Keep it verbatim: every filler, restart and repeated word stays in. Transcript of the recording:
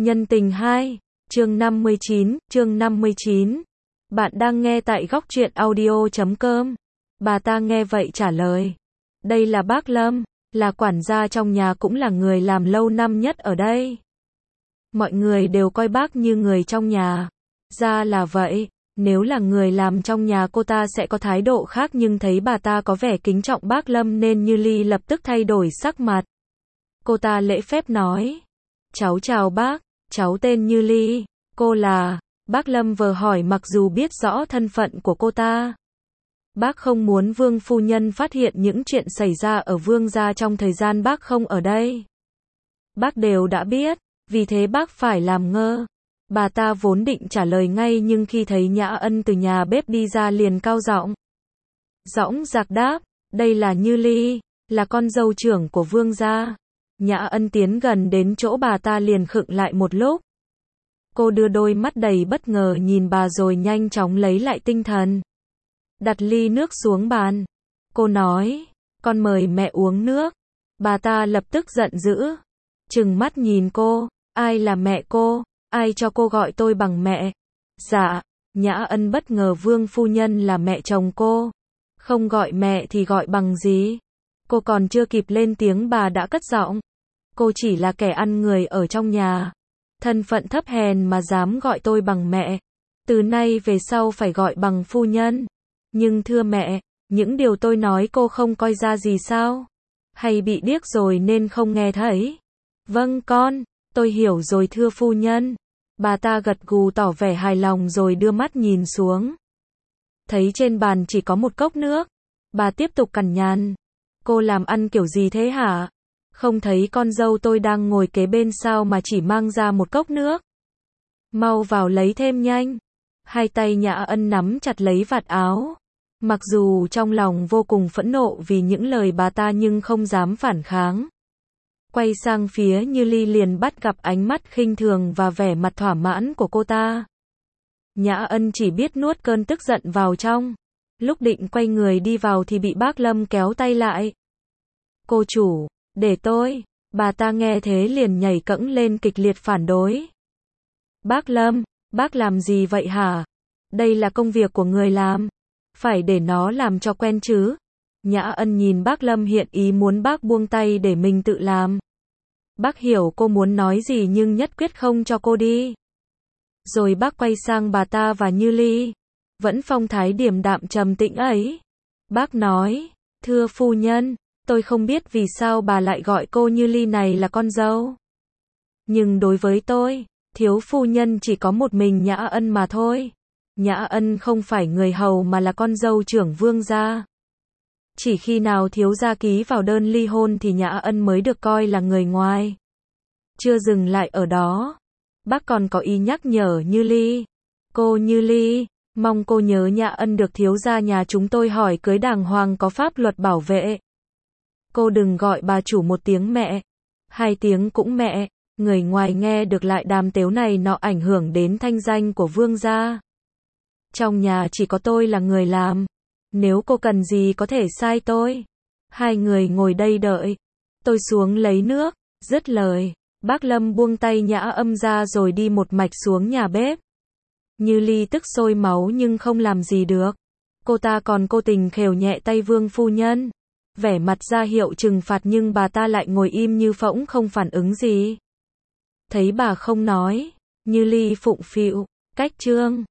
Nhân tình hai, chương năm mươi chín, chương năm mươi chín. Bạn đang nghe tại góc truyện audio chấm com. Bà ta nghe vậy trả lời. Đây là bác Lâm, là quản gia trong nhà cũng là người làm lâu năm nhất ở đây. Mọi người đều coi bác như người trong nhà. Ra là vậy, nếu là người làm trong nhà cô ta sẽ có thái độ khác, nhưng thấy bà ta có vẻ kính trọng bác Lâm nên Như Ly lập tức thay đổi sắc mặt. Cô ta lễ phép nói. Cháu chào bác, cháu tên Như Ly, cô là... Bác Lâm vừa hỏi mặc dù biết rõ thân phận của cô ta. Bác không muốn Vương phu nhân phát hiện những chuyện xảy ra ở Vương gia trong thời gian bác không ở đây. Bác đều đã biết, vì thế bác phải làm ngơ. Bà ta vốn định trả lời ngay nhưng khi thấy Nhã Ân từ nhà bếp đi ra liền cao giọng. Dõng dạc đáp, đây là Như Ly, là con dâu trưởng của Vương gia. Nhã Ân tiến gần đến chỗ bà ta liền khựng lại một lúc. Cô đưa đôi mắt đầy bất ngờ nhìn bà rồi nhanh chóng lấy lại tinh thần. Đặt ly nước xuống bàn. Cô nói, con mời mẹ uống nước. Bà ta lập tức giận dữ. Trừng mắt nhìn cô, ai là mẹ cô, ai cho cô gọi tôi bằng mẹ. Dạ, Nhã Ân bất ngờ Vương phu nhân là mẹ chồng cô. Không gọi mẹ thì gọi bằng gì? Cô còn chưa kịp lên tiếng bà đã cất giọng. Cô chỉ là kẻ ăn người ở trong nhà. Thân phận thấp hèn mà dám gọi tôi bằng mẹ. Từ nay về sau phải gọi bằng phu nhân. Nhưng thưa mẹ, những điều tôi nói cô không coi ra gì sao? Hay bị điếc rồi nên không nghe thấy? Vâng con, tôi hiểu rồi thưa phu nhân. Bà ta gật gù tỏ vẻ hài lòng rồi đưa mắt nhìn xuống. Thấy trên bàn chỉ có một cốc nước. Bà tiếp tục cằn nhằn. Cô làm ăn kiểu gì thế hả? Không thấy con dâu tôi đang ngồi kế bên sao mà chỉ mang ra một cốc nước? Mau vào lấy thêm nhanh. Hai tay Nhã Ân nắm chặt lấy vạt áo. Mặc dù trong lòng vô cùng phẫn nộ vì những lời bà ta nhưng không dám phản kháng. Quay sang phía Như Ly liền bắt gặp ánh mắt khinh thường và vẻ mặt thỏa mãn của cô ta. Nhã Ân chỉ biết nuốt cơn tức giận vào trong. Lúc định quay người đi vào thì bị bác Lâm kéo tay lại. Cô chủ, để tôi. Bà ta nghe thế liền nhảy cẫng lên kịch liệt phản đối. Bác Lâm, bác làm gì vậy hả? Đây là công việc của người làm. Phải để nó làm cho quen chứ. Nhã Ân nhìn bác Lâm hiện ý muốn bác buông tay để mình tự làm. Bác hiểu cô muốn nói gì nhưng nhất quyết không cho cô đi. Rồi bác quay sang bà ta và Như Ly. Vẫn phong thái điềm đạm trầm tĩnh ấy. Bác nói, thưa phu nhân, tôi không biết vì sao bà lại gọi cô Như Ly này là con dâu. Nhưng đối với tôi, thiếu phu nhân chỉ có một mình Nhã Ân mà thôi. Nhã Ân không phải người hầu mà là con dâu trưởng Vương gia. Chỉ khi nào thiếu gia ký vào đơn ly hôn thì Nhã Ân mới được coi là người ngoài. Chưa dừng lại ở đó, bác còn có ý nhắc nhở Như Ly. Cô Như Ly, mong cô nhớ Nhã Ân được thiếu gia nhà chúng tôi hỏi cưới đàng hoàng có pháp luật bảo vệ. Cô đừng gọi bà chủ một tiếng mẹ, hai tiếng cũng mẹ, người ngoài nghe được lại đàm tếu này nọ ảnh hưởng đến thanh danh của Vương gia. Trong nhà chỉ có tôi là người làm, nếu cô cần gì có thể sai tôi. Hai người ngồi đây đợi, tôi xuống lấy nước. Dứt lời, bác Lâm buông tay Nhã Âm ra rồi đi một mạch xuống nhà bếp. Như Ly tức sôi máu nhưng không làm gì được. Cô ta còn cố tình khều nhẹ tay Vương phu nhân, vẻ mặt ra hiệu trừng phạt nhưng bà ta lại ngồi im như phỗng không phản ứng gì. Thấy bà không nói, Như Ly phụng phịu, cách trương.